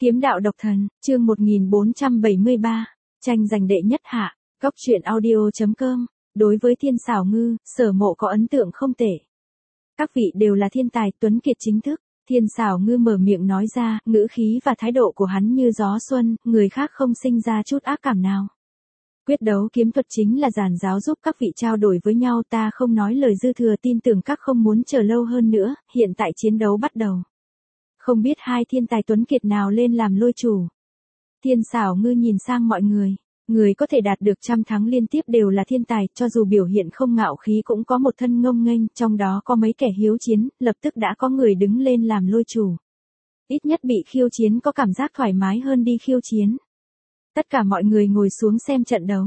Kiếm đạo độc thần, chương 1473, tranh giành đệ nhất hạ, góc truyện audio.com, đối với Thiên Sảo Ngư, Sở Mộ có ấn tượng không tệ. Các vị đều là thiên tài tuấn kiệt chính thức, Thiên Sảo Ngư mở miệng nói ra, ngữ khí và thái độ của hắn như gió xuân, người khác không sinh ra chút ác cảm nào. Quyết đấu kiếm thuật chính là giản giáo giúp các vị trao đổi với nhau, ta không nói lời dư thừa, tin tưởng các không muốn chờ lâu hơn nữa, hiện tại chiến đấu bắt đầu. Không biết hai thiên tài tuấn kiệt nào lên làm lôi chủ. Thiên Sảo Ngư nhìn sang mọi người có thể đạt được 100 thắng liên tiếp đều là thiên tài, cho dù biểu hiện không ngạo khí cũng có một thân ngông nghênh, trong đó có mấy kẻ hiếu chiến, lập tức đã có người đứng lên làm lôi chủ. Ít nhất bị khiêu chiến có cảm giác thoải mái hơn đi khiêu chiến. Tất cả mọi người ngồi xuống xem trận đấu.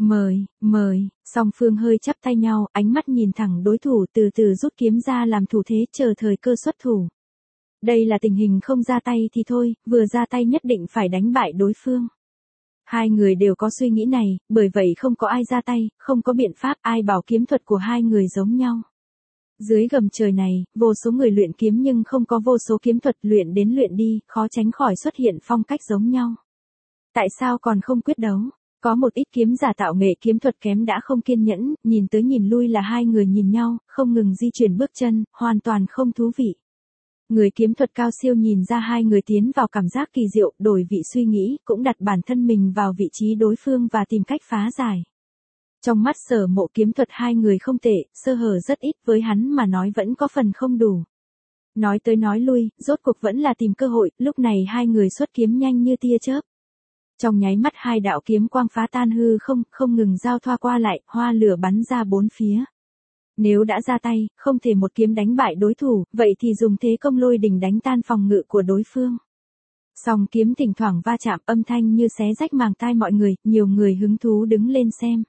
Mời, song phương hơi chắp tay nhau, ánh mắt nhìn thẳng đối thủ, từ từ rút kiếm ra làm thủ thế chờ thời cơ xuất thủ. Đây là tình hình không ra tay thì thôi, vừa ra tay nhất định phải đánh bại đối phương. Hai người đều có suy nghĩ này, bởi vậy không có ai ra tay, không có biện pháp ai bảo kiếm thuật của hai người giống nhau. Dưới gầm trời này, vô số người luyện kiếm nhưng không có vô số kiếm thuật, luyện đến luyện đi, khó tránh khỏi xuất hiện phong cách giống nhau. Tại sao còn không quyết đấu? Có một ít kiếm giả tạo nghệ kiếm thuật kém đã không kiên nhẫn, nhìn tới nhìn lui là hai người nhìn nhau, không ngừng di chuyển bước chân, hoàn toàn không thú vị. Người kiếm thuật cao siêu nhìn ra hai người tiến vào cảm giác kỳ diệu, đổi vị suy nghĩ, cũng đặt bản thân mình vào vị trí đối phương và tìm cách phá giải. Trong mắt Sở Mộ kiếm thuật hai người không tệ, sơ hở rất ít, với hắn mà nói vẫn có phần không đủ. Nói tới nói lui, rốt cuộc vẫn là tìm cơ hội, lúc này hai người xuất kiếm nhanh như tia chớp. Trong nháy mắt hai đạo kiếm quang phá tan hư không ngừng giao thoa qua lại, hoa lửa bắn ra bốn phía. Nếu đã ra tay, không thể một kiếm đánh bại đối thủ, vậy thì dùng thế công lôi đình đánh tan phòng ngự của đối phương. Song kiếm thỉnh thoảng va chạm, âm thanh như xé rách màng tai mọi người, nhiều người hứng thú đứng lên xem.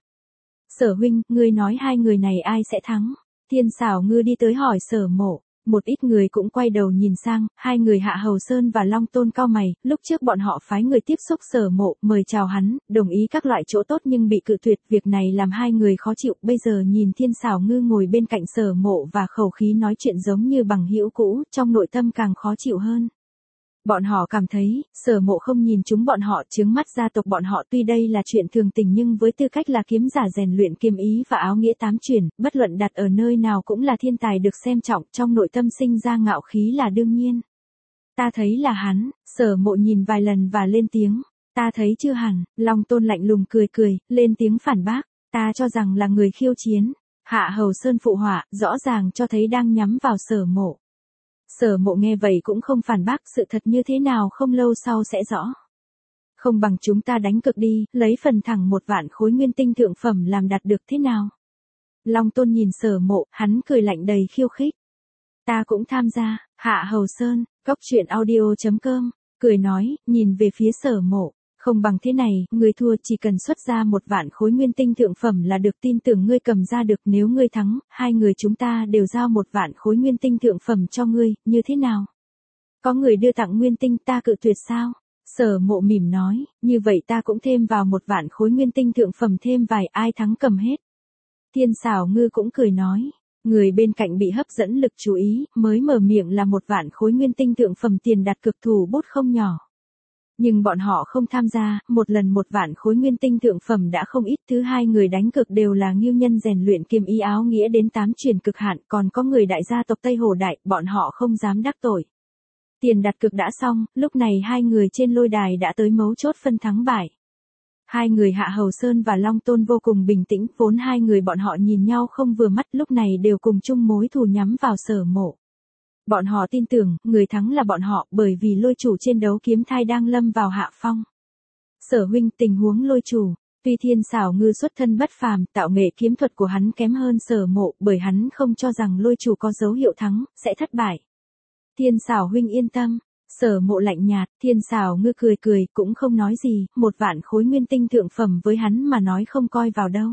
Sở huynh, ngươi nói hai người này ai sẽ thắng? Thiên Sảo Ngư đi tới hỏi Sở Mộ. Một ít người cũng quay đầu nhìn sang, hai người Hạ Hầu Sơn và Long Tôn cau mày, lúc trước bọn họ phái người tiếp xúc Sở Mộ, mời chào hắn, đồng ý các loại chỗ tốt nhưng bị cự tuyệt, việc này làm hai người khó chịu, bây giờ nhìn Thiên Sảo Ngư ngồi bên cạnh Sở Mộ và khẩu khí nói chuyện giống như bằng hữu cũ, trong nội tâm càng khó chịu hơn. Bọn họ cảm thấy, Sở Mộ không nhìn chúng bọn họ, chướng mắt gia tộc bọn họ, tuy đây là chuyện thường tình nhưng với tư cách là kiếm giả rèn luyện kiếm ý và áo nghĩa tám truyền, bất luận đặt ở nơi nào cũng là thiên tài được xem trọng, trong nội tâm sinh ra ngạo khí là đương nhiên. Ta thấy là hắn, Sở Mộ nhìn vài lần và lên tiếng, ta thấy chưa hẳn, Long Tôn lạnh lùng cười, lên tiếng phản bác, ta cho rằng là người khiêu chiến. Hạ Hầu Sơn phụ họa, rõ ràng cho thấy đang nhắm vào Sở Mộ. Sở Mộ nghe vậy cũng không phản bác, sự thật như thế nào không lâu sau sẽ rõ. Không bằng chúng ta đánh cược đi, lấy phần thẳng 1 vạn khối nguyên tinh thượng phẩm làm đạt được thế nào? Long Tôn nhìn Sở Mộ, hắn cười lạnh đầy khiêu khích. Ta cũng tham gia. Hạ Hầu Sơn, góc truyện audio.com, cười nói, nhìn về phía Sở Mộ. Không bằng thế này, người thua chỉ cần xuất ra 1 vạn khối nguyên tinh thượng phẩm là được, tin tưởng ngươi cầm ra được, nếu ngươi thắng, hai người chúng ta đều giao 1 vạn khối nguyên tinh thượng phẩm cho ngươi, như thế nào? Có người đưa tặng nguyên tinh, ta cự tuyệt sao? Sở Mộ mỉm nói, như vậy ta cũng thêm vào 1 vạn khối nguyên tinh thượng phẩm, thêm vài, ai thắng cầm hết. Thiên Sảo Ngư cũng cười nói, người bên cạnh bị hấp dẫn lực chú ý, mới mở miệng là 1 vạn khối nguyên tinh thượng phẩm, tiền đặt cược thủ bút không nhỏ. Nhưng bọn họ không tham gia, một lần 1 vạn khối nguyên tinh thượng phẩm đã không ít, thứ hai người đánh cược đều là ngưu nhân rèn luyện kiếm ý áo nghĩa đến 8 truyền cực hạn, còn có người đại gia tộc Tây Hồ Đại, bọn họ không dám đắc tội. Tiền đặt cược đã xong, lúc này hai người trên lôi đài đã tới mấu chốt phân thắng bại. Hai người Hạ Hầu Sơn và Long Tôn vô cùng bình tĩnh, vốn hai người bọn họ nhìn nhau không vừa mắt, lúc này đều cùng chung mối thù nhắm vào Sở Mộ. Bọn họ tin tưởng, người thắng là bọn họ, bởi vì lôi chủ trên đấu kiếm thai đang lâm vào hạ phong. Sở huynh, tình huống lôi chủ, tuy Thiên Sảo Ngư xuất thân bất phàm, tạo nghệ kiếm thuật của hắn kém hơn Sở Mộ, bởi hắn không cho rằng lôi chủ có dấu hiệu thắng, sẽ thất bại. Thiên Sảo huynh yên tâm. Sở Mộ lạnh nhạt, Thiên Sảo Ngư cười, cũng không nói gì, 1 vạn khối nguyên tinh thượng phẩm với hắn mà nói không coi vào đâu.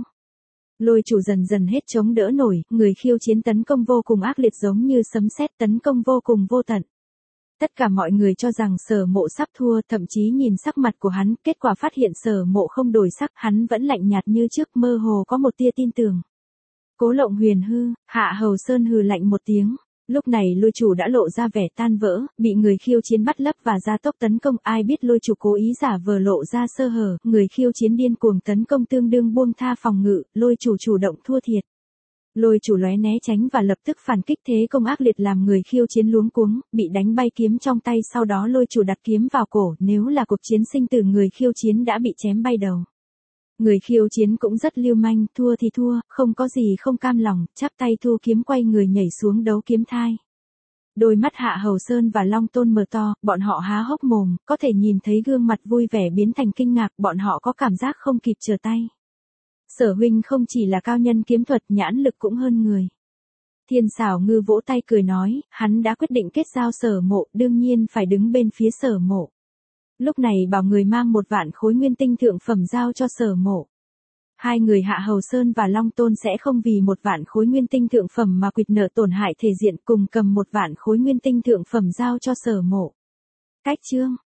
Lôi chủ dần dần hết chống đỡ nổi, người khiêu chiến tấn công vô cùng ác liệt giống như sấm sét, tấn công vô cùng vô tận. Tất cả mọi người cho rằng Sở Mộ sắp thua, thậm chí nhìn sắc mặt của hắn, kết quả phát hiện Sở Mộ không đổi sắc, hắn vẫn lạnh nhạt như trước, mơ hồ có một tia tin tưởng. Cố Lộng Huyền hư, Hạ Hầu Sơn hừ lạnh một tiếng. Lúc này lôi chủ đã lộ ra vẻ tan vỡ, bị người khiêu chiến bắt lấp và gia tốc tấn công. Ai biết lôi chủ cố ý giả vờ lộ ra sơ hở, người khiêu chiến điên cuồng tấn công tương đương buông tha phòng ngự, lôi chủ chủ động thua thiệt. Lôi chủ lóe né tránh và lập tức phản kích, thế công ác liệt làm người khiêu chiến luống cuống, bị đánh bay kiếm trong tay. Sau đó lôi chủ đặt kiếm vào cổ, nếu là cuộc chiến sinh tử người khiêu chiến đã bị chém bay đầu. Người khiêu chiến cũng rất lưu manh, thua thì thua, không có gì không cam lòng, chắp tay thu kiếm quay người nhảy xuống đấu kiếm thai. Đôi mắt Hạ Hầu Sơn và Long Tôn mở to, bọn họ há hốc mồm, có thể nhìn thấy gương mặt vui vẻ biến thành kinh ngạc, bọn họ có cảm giác không kịp trở tay. Sở huynh không chỉ là cao nhân kiếm thuật, nhãn lực cũng hơn người. Thiên Sảo Ngư vỗ tay cười nói, hắn đã quyết định kết giao Sở Mộ, đương nhiên phải đứng bên phía Sở Mộ. Lúc này bảo người mang 1 vạn khối nguyên tinh thượng phẩm giao cho Sở Mộ. Hai người Hạ Hầu Sơn và Long Tôn sẽ không vì 1 vạn khối nguyên tinh thượng phẩm mà quỵt nợ tổn hại thể diện, cùng cầm 1 vạn khối nguyên tinh thượng phẩm giao cho Sở Mộ. Cách chương